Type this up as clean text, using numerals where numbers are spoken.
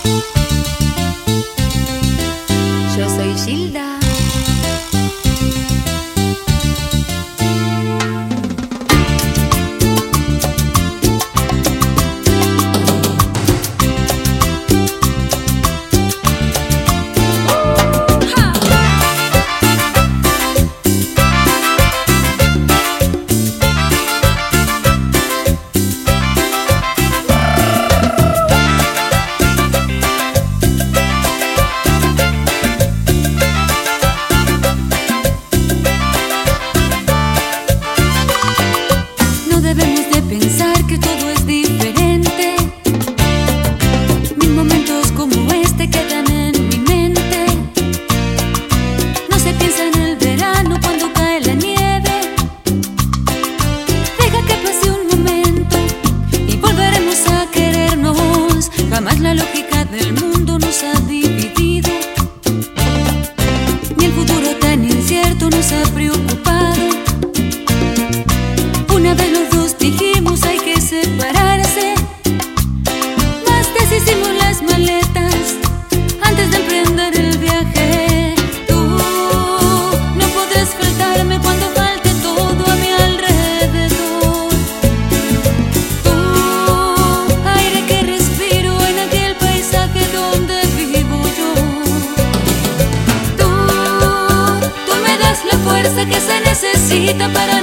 Yo soy Gilda. Debemos de pensar que todo es diferente. Mil momentos como este quedan en mi mente. No se piensa en el verano cuando cae la nieve. Deja que pase un momento y volveremos a querernos. Jamás la lógica del mundo nos ha dividido, ni el futuro tan incierto nos ha preocupado. Una vez los dos dijimos hay que separarse, mas deshicimos las maletas antes de emprender el viaje. Tú no podrás faltarme cuando falte todo a mi alrededor. Tú, aire que respiro en aquel paisaje donde vivo yo. Tú me das la fuerza que se necesita para